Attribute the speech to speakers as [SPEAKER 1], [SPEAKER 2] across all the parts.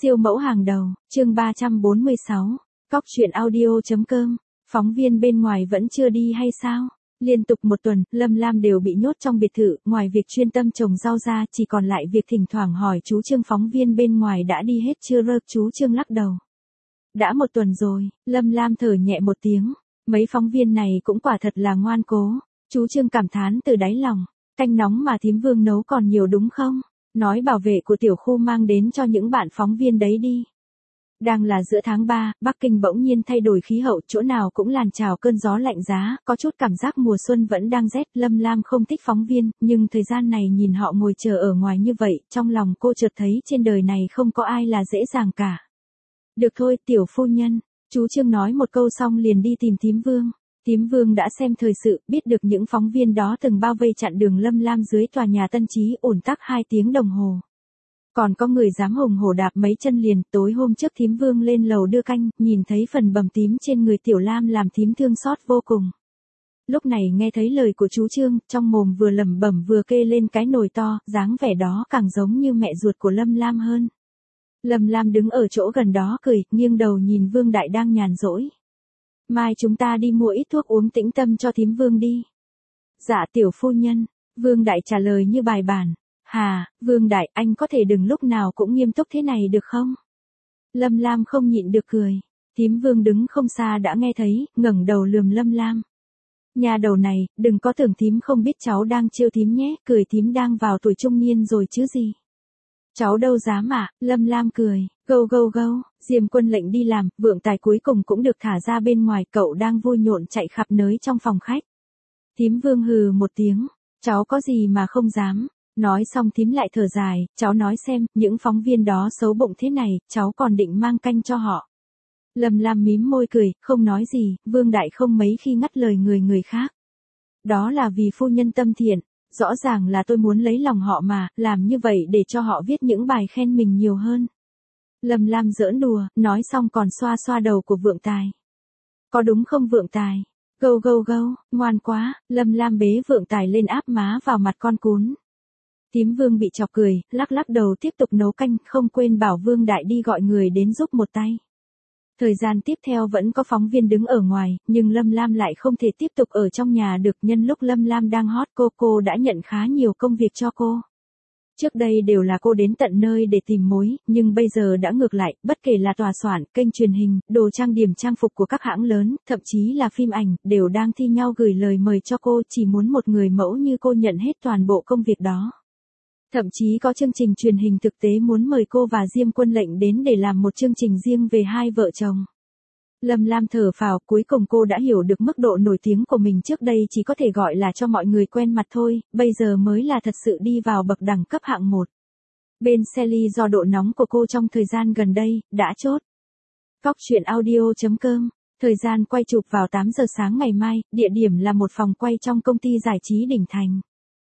[SPEAKER 1] Siêu mẫu hàng đầu, chương 346, Cóc truyện audio.com, phóng viên bên ngoài vẫn chưa đi hay sao? Liên tục một tuần, Lâm Lam đều bị nhốt trong biệt thự, ngoài việc chuyên tâm trồng rau ra, chỉ còn lại việc thỉnh thoảng hỏi chú Trương phóng viên bên ngoài đã đi hết chưa rơ, chú Trương lắc đầu. Đã một tuần rồi, Lâm Lam thở nhẹ một tiếng, mấy phóng viên này cũng quả thật là ngoan cố, chú Trương cảm thán từ đáy lòng, canh nóng mà thím Vương nấu còn nhiều đúng không? Nói bảo vệ của tiểu khu mang đến cho những bạn phóng viên đấy đi. Đang là giữa tháng 3, Bắc Kinh bỗng nhiên thay đổi khí hậu, chỗ nào cũng làn trào cơn gió lạnh giá, có chút cảm giác mùa xuân vẫn đang rét. Lâm Lam không thích phóng viên, nhưng thời gian này nhìn họ ngồi chờ ở ngoài như vậy, trong lòng cô chợt thấy trên đời này không có ai là dễ dàng cả. Được thôi, tiểu phu nhân, chú Trương nói một câu xong liền đi tìm thím Vương. Thím Vương đã xem thời sự, biết được những phóng viên đó từng bao vây chặn đường Lâm Lam dưới tòa nhà Tân Chí, ùn tắc 2 tiếng đồng hồ. Còn có người dám hùng hổ đạp mấy chân liền. Tối hôm trước thím Vương lên lầu đưa canh, nhìn thấy phần bầm tím trên người tiểu Lam làm thím thương xót vô cùng. Lúc này nghe thấy lời của chú Trương, trong mồm vừa lẩm bẩm vừa kê lên cái nồi to, dáng vẻ đó càng giống như mẹ ruột của Lâm Lam hơn. Lâm Lam đứng ở chỗ gần đó cười, nghiêng đầu nhìn Vương Đại đang nhàn rỗi. Mai chúng ta đi mua ít thuốc uống tĩnh tâm cho thím Vương đi. Dạ tiểu phu nhân, Vương Đại trả lời như bài bản. Hà, Vương Đại, anh có thể đừng lúc nào cũng nghiêm túc thế này được không? Lâm Lam không nhịn được cười. Thím Vương đứng không xa đã nghe thấy, ngẩng đầu lườm Lâm Lam. Nhà đầu này, đừng có tưởng thím không biết cháu đang trêu thím nhé, cười thím đang vào tuổi trung niên rồi chứ gì. Cháu đâu dám ạ, Lâm Lam cười, gâu gâu gâu, Diêm Quân lệnh đi làm, Vượng Tài cuối cùng cũng được thả ra bên ngoài, cậu đang vui nhộn chạy khắp nơi trong phòng khách. Thím Vương hừ một tiếng, cháu có gì mà không dám. Nói xong thím lại thở dài, cháu nói xem, những phóng viên đó xấu bụng thế này, cháu còn định mang canh cho họ. Lâm Lam mím môi cười, không nói gì, Vương Đại không mấy khi ngắt lời người khác. Đó là vì phu nhân tâm thiện, rõ ràng là tôi muốn lấy lòng họ mà, làm như vậy để cho họ viết những bài khen mình nhiều hơn. Lâm Lam giỡn đùa, nói xong còn xoa xoa đầu của Vượng Tài. Có đúng không Vượng Tài? Gâu gâu gâu, ngoan quá, Lâm Lam bế Vượng Tài lên áp má vào mặt con cún. Thím Vương bị chọc cười, lắc lắc đầu tiếp tục nấu canh, không quên bảo Vương Đại đi gọi người đến giúp một tay. Thời gian tiếp theo vẫn có phóng viên đứng ở ngoài, nhưng Lâm Lam lại không thể tiếp tục ở trong nhà được. Nhân lúc Lâm Lam đang hot, cô đã nhận khá nhiều công việc cho cô. Trước đây đều là cô đến tận nơi để tìm mối, nhưng bây giờ đã ngược lại, bất kể là tòa soạn, kênh truyền hình, đồ trang điểm trang phục của các hãng lớn, thậm chí là phim ảnh, đều đang thi nhau gửi lời mời cho cô, chỉ muốn một người mẫu như cô nhận hết toàn bộ công việc đó. Thậm chí có chương trình truyền hình thực tế muốn mời cô và Diêm Quân lệnh đến để làm một chương trình riêng về hai vợ chồng. Lâm Lam thở phào, cuối cùng cô đã hiểu được mức độ nổi tiếng của mình, trước đây chỉ có thể gọi là cho mọi người quen mặt thôi, bây giờ mới là thật sự đi vào bậc đẳng cấp hạng 1. Bên Sally do độ nóng của cô trong thời gian gần đây, đã chốt. Cóc truyện audio.com, thời gian quay chụp vào 8 giờ sáng ngày mai, địa điểm là một phòng quay trong công ty giải trí Đỉnh Thành.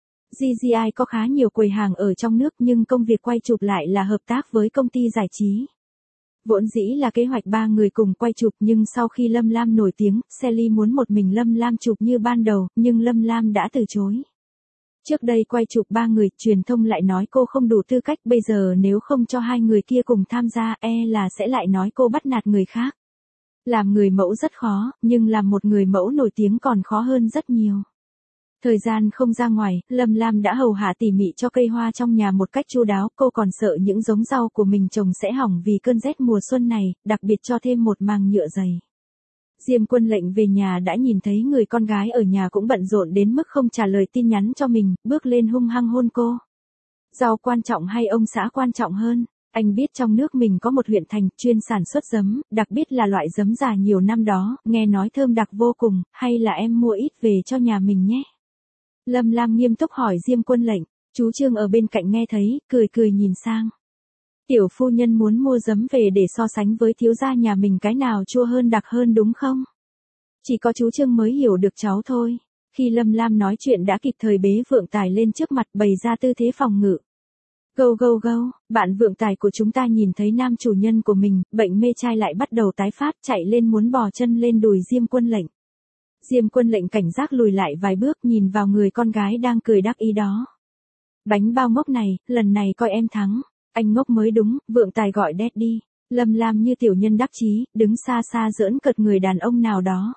[SPEAKER 1] GGI có khá nhiều quầy hàng ở trong nước nhưng công việc quay chụp lại là hợp tác với công ty giải trí. Vốn dĩ là kế hoạch 3 người cùng quay chụp nhưng sau khi Lâm Lam nổi tiếng, Sally muốn một mình Lâm Lam chụp như ban đầu, nhưng Lâm Lam đã từ chối. Trước đây quay chụp 3 người, truyền thông lại nói cô không đủ tư cách, bây giờ nếu không cho 2 người kia cùng tham gia, là sẽ lại nói cô bắt nạt người khác. Làm người mẫu rất khó, nhưng làm một người mẫu nổi tiếng còn khó hơn rất nhiều. Thời gian không ra ngoài, Lâm Lam đã hầu hạ tỉ mỉ cho cây hoa trong nhà một cách chu đáo, cô còn sợ những giống rau của mình trồng sẽ hỏng vì cơn rét mùa xuân này, đặc biệt cho thêm một màng nhựa dày. Diêm Quân lệnh về nhà đã nhìn thấy người con gái ở nhà cũng bận rộn đến mức không trả lời tin nhắn cho mình, bước lên hung hăng hôn cô. Rau quan trọng hay ông xã quan trọng hơn? Anh biết trong nước mình có một huyện thành chuyên sản xuất giấm, đặc biệt là loại giấm già nhiều năm đó, nghe nói thơm đặc vô cùng, hay là em mua ít về cho nhà mình nhé? Lâm Lam nghiêm túc hỏi Diêm Quân lệnh, chú Trương ở bên cạnh nghe thấy, cười nhìn sang. Tiểu phu nhân muốn mua giấm về để so sánh với thiếu gia nhà mình cái nào chua hơn đặc hơn đúng không? Chỉ có chú Trương mới hiểu được cháu thôi. Khi Lâm Lam nói chuyện đã kịp thời bế Vượng Tài lên trước mặt bày ra tư thế phòng ngự. Gâu gâu gâu, bạn Vượng Tài của chúng ta nhìn thấy nam chủ nhân của mình, bệnh mê trai lại bắt đầu tái phát, chạy lên muốn bò chân lên đùi Diêm Quân lệnh. Diêm Quân lệnh cảnh giác lùi lại vài bước nhìn vào người con gái đang cười đắc ý đó. Bánh bao ngốc này, lần này coi em thắng. Anh ngốc mới đúng, vượng tài gọi Daddy. Lâm Lam như tiểu nhân đắc chí, đứng xa xa giỡn cợt người đàn ông nào đó.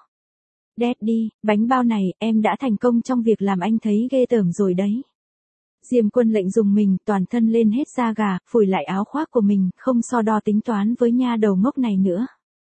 [SPEAKER 1] Daddy, bánh bao này, em đã thành công trong việc làm anh thấy ghê tởm rồi đấy. Diêm Quân lệnh dùng mình, toàn thân lên hết da gà, phủi lại áo khoác của mình, không so đo tính toán với nha đầu ngốc này nữa.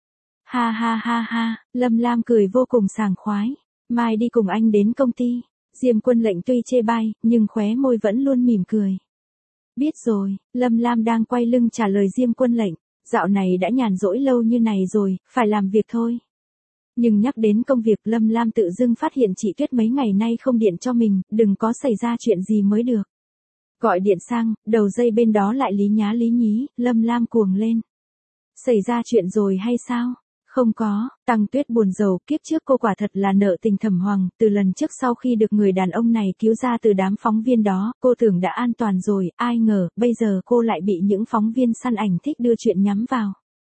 [SPEAKER 1] Ha ha ha ha, Lâm Lam cười vô cùng sảng khoái. Mai đi cùng anh đến công ty. Diêm Quân lệnh tuy chê bai, nhưng khóe môi vẫn luôn mỉm cười. Biết rồi, Lâm Lam đang quay lưng trả lời Diêm Quân lệnh. Dạo này đã nhàn rỗi lâu như này rồi, phải làm việc thôi. Nhưng nhắc đến công việc, Lâm Lam tự dưng phát hiện chị Tuyết mấy ngày nay không điện cho mình, đừng có xảy ra chuyện gì mới được. Gọi điện sang, đầu dây bên đó lại lý nhá lý nhí, Lâm Lam cuồng lên. Xảy ra chuyện rồi hay sao? Không có, Tăng Tuyết buồn rầu, kiếp trước cô quả thật là nợ tình Thẩm Hoàng, từ lần trước sau khi được người đàn ông này cứu ra từ đám phóng viên đó, cô tưởng đã an toàn rồi, ai ngờ, bây giờ cô lại bị những phóng viên săn ảnh thích đưa chuyện nhắm vào.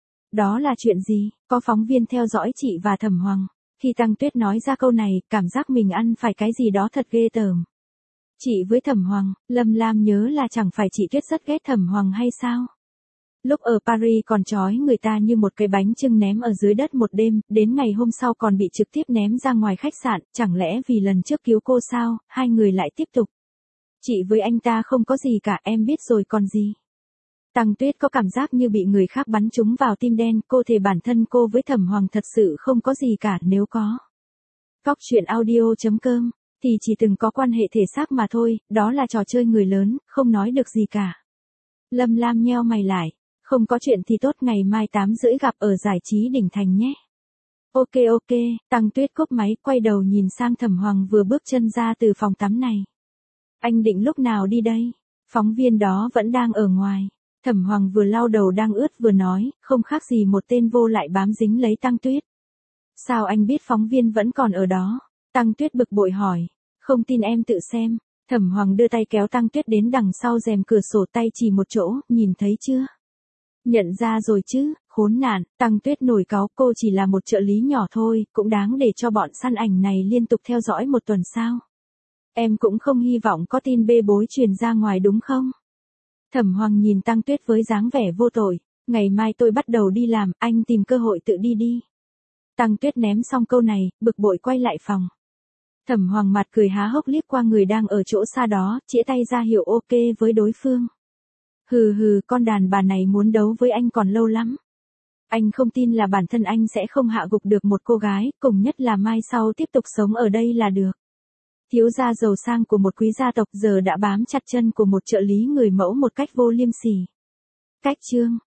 [SPEAKER 1] Đó là chuyện gì? Có phóng viên theo dõi chị và Thẩm Hoàng. Khi Tăng Tuyết nói ra câu này, cảm giác mình ăn phải cái gì đó thật ghê tởm. Chị với Thẩm Hoàng, Lâm Lam nhớ là chẳng phải chị Tuyết rất ghét Thẩm Hoàng hay sao? Lúc ở Paris còn trói người ta như một cái bánh chưng ném ở dưới đất một đêm, đến ngày hôm sau còn bị trực tiếp ném ra ngoài khách sạn, chẳng lẽ vì lần trước cứu cô sao, hai người lại tiếp tục. Chị với anh ta không có gì cả, em biết rồi còn gì. Tăng Tuyết có cảm giác như bị người khác bắn trúng vào tim đen, cô thề bản thân cô với Thẩm Hoàng thật sự không có gì cả, nếu có. Cóc truyện audio.com, thì chỉ từng có quan hệ thể xác mà thôi, đó là trò chơi người lớn, không nói được gì cả. Lâm Lam nheo mày lại. Không có chuyện thì tốt, ngày mai 8:30 gặp ở giải trí Đỉnh Thành nhé. Ok ok, Tăng Tuyết cúp máy, quay đầu nhìn sang Thẩm Hoàng vừa bước chân ra từ phòng tắm này. Anh định lúc nào đi đây? Phóng viên đó vẫn đang ở ngoài. Thẩm Hoàng vừa lau đầu đang ướt vừa nói, không khác gì một tên vô lại bám dính lấy Tăng Tuyết. Sao anh biết phóng viên vẫn còn ở đó? Tăng Tuyết bực bội hỏi. Không tin em tự xem. Thẩm Hoàng đưa tay kéo Tăng Tuyết đến đằng sau rèm cửa sổ, tay chỉ một chỗ, nhìn thấy chưa? Nhận ra rồi chứ, khốn nạn. Tăng Tuyết nổi cáu, cô chỉ là một trợ lý nhỏ thôi, cũng đáng để cho bọn săn ảnh này liên tục theo dõi một tuần sao? Em cũng không hy vọng có tin bê bối truyền ra ngoài đúng không? Thẩm Hoàng nhìn Tăng Tuyết với dáng vẻ vô tội. Ngày mai tôi bắt đầu đi làm, anh tìm cơ hội tự đi đi. Tăng Tuyết ném xong câu này, bực bội quay lại phòng. Thẩm Hoàng mặt cười há hốc liếc qua người đang ở chỗ xa đó, chĩa tay ra hiệu ok với đối phương. Hừ hừ, con đàn bà này muốn đấu với anh còn lâu lắm. Anh không tin là bản thân anh sẽ không hạ gục được một cô gái, cùng nhất là mai sau tiếp tục sống ở đây là được. Thiếu gia giàu sang của một quý gia tộc giờ đã bám chặt chân của một trợ lý người mẫu một cách vô liêm sỉ. Cách chương